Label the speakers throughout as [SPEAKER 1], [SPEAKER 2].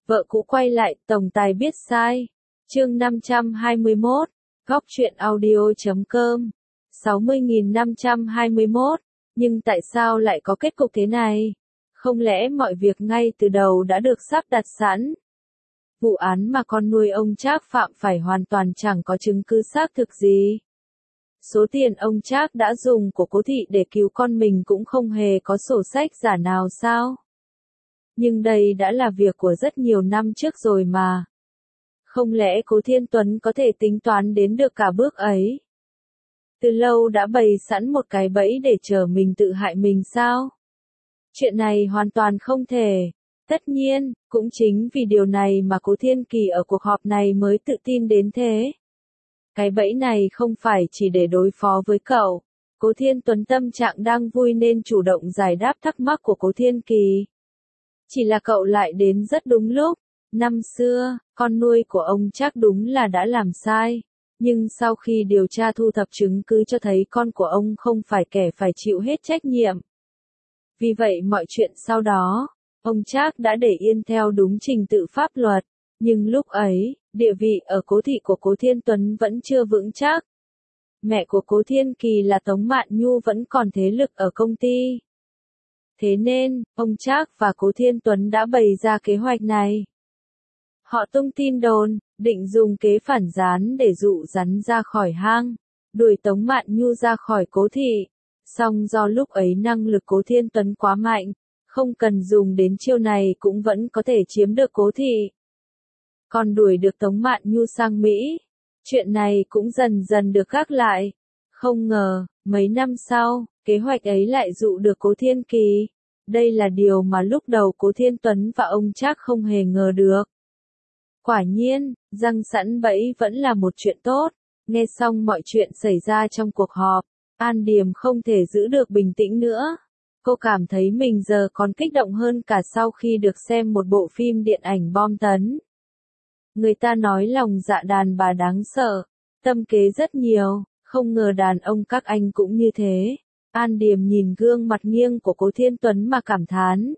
[SPEAKER 1] Vợ cũ quay lại, tổng tài biết sai. Chương 521, góc truyện audio.com. 60.521. Nhưng tại sao lại có kết cục thế này? Không lẽ mọi việc ngay từ đầu đã được sắp đặt sẵn? Vụ án mà con nuôi ông Trác phạm phải hoàn toàn chẳng có chứng cứ xác thực gì. Số tiền ông Trác đã dùng của Cố Thị để cứu con mình cũng không hề có sổ sách giả nào sao? Nhưng đây đã là việc của rất nhiều năm trước rồi mà. Không lẽ Cố Thiên Tuấn có thể tính toán đến được cả bước ấy? Từ lâu đã bày sẵn một cái bẫy để chờ mình tự hại mình sao? Chuyện này hoàn toàn không thể. Tất nhiên, cũng chính vì điều này mà Cố Thiên Kỳ ở cuộc họp này mới tự tin đến thế. Cái bẫy này không phải chỉ để đối phó với cậu. Cố Thiên Tuấn tâm trạng đang vui nên chủ động giải đáp thắc mắc của Cố Thiên Kỳ. Chỉ là cậu lại đến rất đúng lúc. Năm xưa, con nuôi của ông Trác đúng là đã làm sai. Nhưng sau khi điều tra thu thập chứng cứ cho thấy con của ông không phải kẻ phải chịu hết trách nhiệm. Vì vậy mọi chuyện sau đó, ông Trác đã để yên theo đúng trình tự pháp luật. Nhưng lúc ấy, địa vị ở Cố Thị của Cố Thiên Tuấn vẫn chưa vững chắc. Mẹ của Cố Thiên Kỳ là Tống Mạn Nhu vẫn còn thế lực ở công ty. Thế nên, ông Trác và Cố Thiên Tuấn đã bày ra kế hoạch này. Họ tung tin đồn, định dùng kế phản gián để dụ rắn ra khỏi hang, đuổi Tống Mạn Nhu ra khỏi Cố Thị. Song do lúc ấy năng lực Cố Thiên Tuấn quá mạnh, không cần dùng đến chiêu này cũng vẫn có thể chiếm được Cố Thị. Còn đuổi được Tống Mạn Nhu sang Mỹ, chuyện này cũng dần dần được gác lại. Không ngờ, mấy năm sau, kế hoạch ấy lại dụ được Cố Thiên Kỳ. Đây là điều mà lúc đầu Cố Thiên Tuấn và ông Trác không hề ngờ được. Quả nhiên, răng sẵn bẫy vẫn là một chuyện tốt. Nghe xong mọi chuyện xảy ra trong cuộc họp, An Điềm không thể giữ được bình tĩnh nữa. Cô cảm thấy mình giờ còn kích động hơn cả sau khi được xem một bộ phim điện ảnh bom tấn. Người ta nói lòng dạ đàn bà đáng sợ, tâm kế rất nhiều, không ngờ đàn ông các anh cũng như thế. An Điềm nhìn gương mặt nghiêng của Cố Thiên Tuấn mà cảm thán.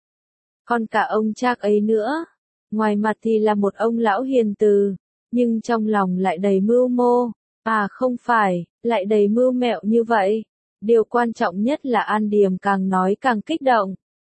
[SPEAKER 1] Còn cả ông Trác ấy nữa, ngoài mặt thì là một ông lão hiền từ, nhưng trong lòng lại đầy mưu mô, à không phải, lại đầy mưu mẹo như vậy. Điều quan trọng nhất là An Điềm càng nói càng kích động.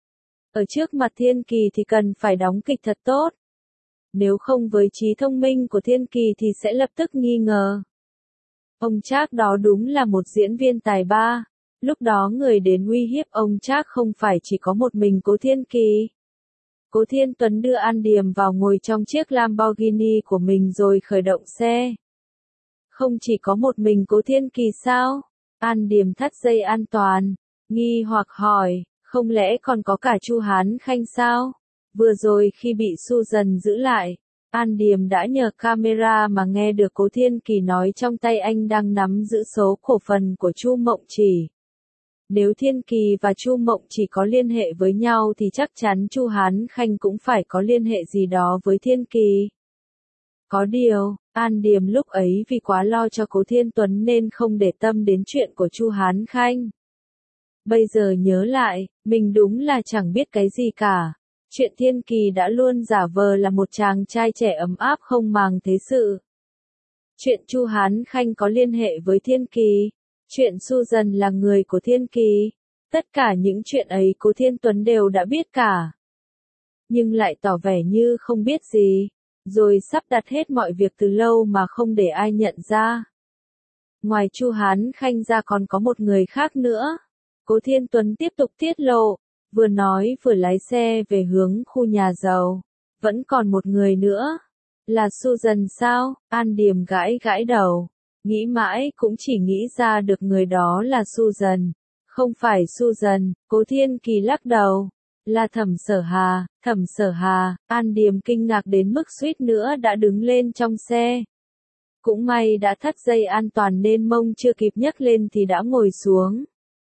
[SPEAKER 1] Ở trước mặt Thiên Kỳ thì cần phải đóng kịch thật tốt. Nếu không với trí thông minh của Thiên Kỳ thì sẽ lập tức nghi ngờ. Ông Trác đó đúng là một diễn viên tài ba. Lúc đó người đến uy hiếp ông Trác không phải chỉ có một mình Cố Thiên Kỳ. Cố Thiên Tuấn đưa An Điềm vào ngồi trong chiếc Lamborghini của mình rồi khởi động xe. Không chỉ có một mình Cố Thiên Kỳ sao? An Điềm thắt dây an toàn, nghi hoặc hỏi, không lẽ còn có cả Chu Hán Khanh sao? Vừa rồi khi bị Susan giữ lại, An Điềm đã nhờ camera mà nghe được Cố Thiên Kỳ nói trong tay anh đang nắm giữ số cổ phần của Chu Mộng Chỉ. Nếu Thiên Kỳ và Chu Mộng Chỉ có liên hệ với nhau thì chắc chắn Chu Hán Khanh cũng phải có liên hệ gì đó với Thiên Kỳ. Có điều, An Điềm lúc ấy vì quá lo cho Cố Thiên Tuấn nên không để tâm đến chuyện của Chu Hán Khanh. Bây giờ nhớ lại, mình đúng là chẳng biết cái gì cả. Chuyện Thiên Kỳ đã luôn giả vờ là một chàng trai trẻ ấm áp không màng thế sự. Chuyện Chu Hán Khanh có liên hệ với Thiên Kỳ. Chuyện Susan là người của Thiên Kỳ. Tất cả những chuyện ấy Cố Thiên Tuấn đều đã biết cả. Nhưng lại tỏ vẻ như không biết gì. Rồi sắp đặt hết mọi việc từ lâu mà không để ai nhận ra. Ngoài Chu Hán Khanh ra còn có một người khác nữa. Cố Thiên Tuấn tiếp tục tiết lộ. Vừa nói vừa lái xe về hướng khu nhà giàu. Vẫn còn một người nữa. Là Susan sao? An Điềm gãi gãi đầu. Nghĩ mãi cũng chỉ nghĩ ra được người đó là Susan. Không phải Susan, Cố Thiên Kỳ lắc đầu. Là Thẩm Sở Hà. Thẩm Sở Hà. An Điềm kinh ngạc đến mức suýt nữa đã đứng lên trong xe. Cũng may đã thắt dây an toàn nên mông chưa kịp nhấc lên thì đã ngồi xuống.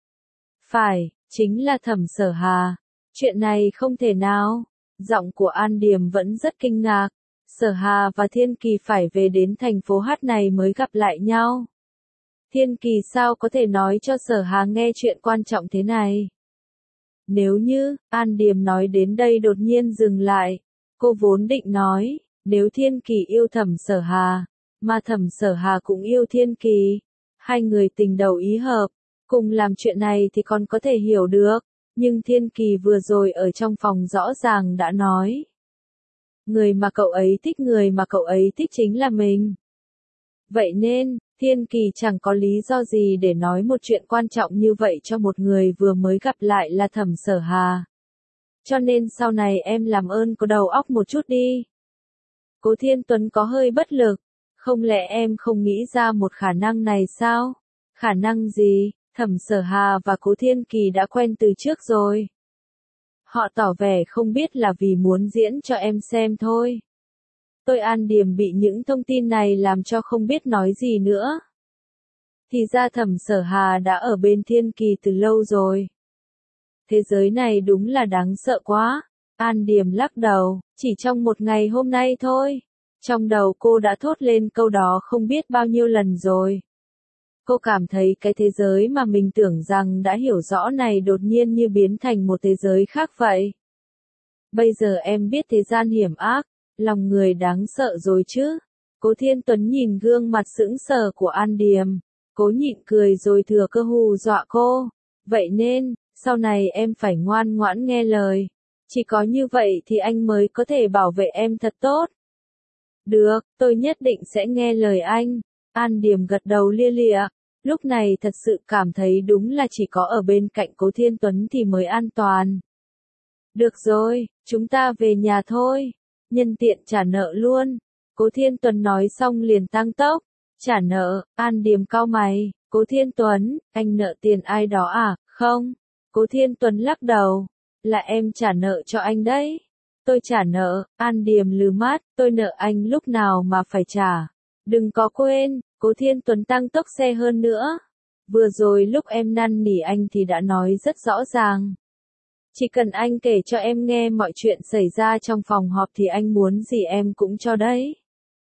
[SPEAKER 1] Phải, chính là Thẩm Sở Hà. Chuyện này không thể nào. Giọng của An Điềm vẫn rất kinh ngạc. Sở Hà và Thiên Kỳ phải về đến thành phố Hát này mới gặp lại nhau. Thiên Kỳ sao có thể nói cho Sở Hà nghe chuyện quan trọng thế này? Nếu như, An Điềm nói đến đây đột nhiên dừng lại. Cô vốn định nói, nếu Thiên Kỳ yêu Thẩm Sở Hà, mà Thẩm Sở Hà cũng yêu Thiên Kỳ, hai người tình đầu ý hợp, cùng làm chuyện này thì còn có thể hiểu được, nhưng Thiên Kỳ vừa rồi ở trong phòng rõ ràng đã nói. Người mà cậu ấy thích chính là mình. Vậy nên, Thiên Kỳ chẳng có lý do gì để nói một chuyện quan trọng như vậy cho một người vừa mới gặp lại là Thẩm Sở Hà. Cho nên sau này em làm ơn có đầu óc một chút đi. Cố Thiên Tuấn có hơi bất lực. Không lẽ em không nghĩ ra một khả năng này sao? Khả năng gì? Thẩm Sở Hà và Cố Thiên Kỳ đã quen từ trước rồi. Họ tỏ vẻ không biết là vì muốn diễn cho em xem thôi. Tôi An Điềm bị những thông tin này làm cho không biết nói gì nữa. Thì ra Thẩm Sở Hà đã ở bên Thiên Kỳ từ lâu rồi. Thế giới này đúng là đáng sợ quá. An Điềm lắc đầu, chỉ trong một ngày hôm nay thôi. Trong đầu cô đã thốt lên câu đó không biết bao nhiêu lần rồi. Cô cảm thấy cái thế giới mà mình tưởng rằng đã hiểu rõ này đột nhiên như biến thành một thế giới khác vậy. Bây giờ em biết thế gian hiểm ác, lòng người đáng sợ rồi chứ. Cố Thiên Tuấn nhìn gương mặt sững sờ của An Điềm, cố nhịn cười rồi thừa cơ hù dọa cô. Vậy nên, sau này em phải ngoan ngoãn nghe lời. Chỉ có như vậy thì anh mới có thể bảo vệ em thật tốt. Được, tôi nhất định sẽ nghe lời anh. An Điềm gật đầu lia lịa. Lúc này thật sự cảm thấy đúng là chỉ có ở bên cạnh Cố Thiên Tuấn thì mới an toàn. Được rồi, chúng ta về nhà thôi. Nhân tiện trả nợ luôn. Cố Thiên Tuấn nói xong liền tăng tốc. Trả nợ, An Điềm cau mày. Cố Thiên Tuấn, anh nợ tiền ai đó à? Không. Cố Thiên Tuấn lắc đầu. Là em trả nợ cho anh đấy. Tôi trả nợ, An Điềm lừ mắt, tôi nợ anh lúc nào mà phải trả. Đừng có quên, Cố Thiên Tuấn tăng tốc xe hơn nữa. Vừa rồi lúc em năn nỉ anh thì đã nói rất rõ ràng. Chỉ cần anh kể cho em nghe mọi chuyện xảy ra trong phòng họp thì anh muốn gì em cũng cho đấy.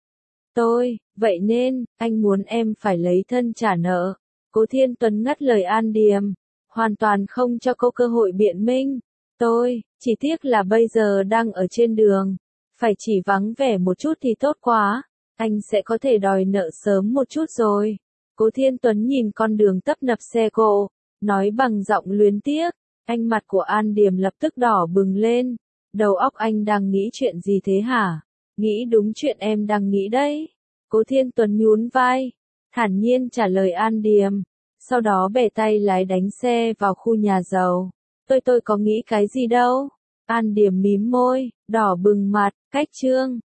[SPEAKER 1] Vậy nên, anh muốn em phải lấy thân trả nợ. Cố Thiên Tuấn ngắt lời An Điềm, hoàn toàn không cho cô cơ hội biện minh. Chỉ tiếc là bây giờ đang ở trên đường. Phải chỉ vắng vẻ một chút thì tốt quá. Anh sẽ có thể đòi nợ sớm một chút rồi. Cố Thiên Tuấn nhìn con đường tấp nập xe cộ, nói bằng giọng luyến tiếc. Anh mặt của An Điềm lập tức đỏ bừng lên. Đầu óc anh đang nghĩ chuyện gì thế hả? Nghĩ đúng chuyện em đang nghĩ đấy. Cố Thiên Tuấn nhún vai, thản nhiên trả lời An Điềm. Sau đó bẻ tay lái đánh xe vào khu nhà giàu. Tôi có nghĩ cái gì đâu. An Điềm mím môi, đỏ bừng mặt, cách chương.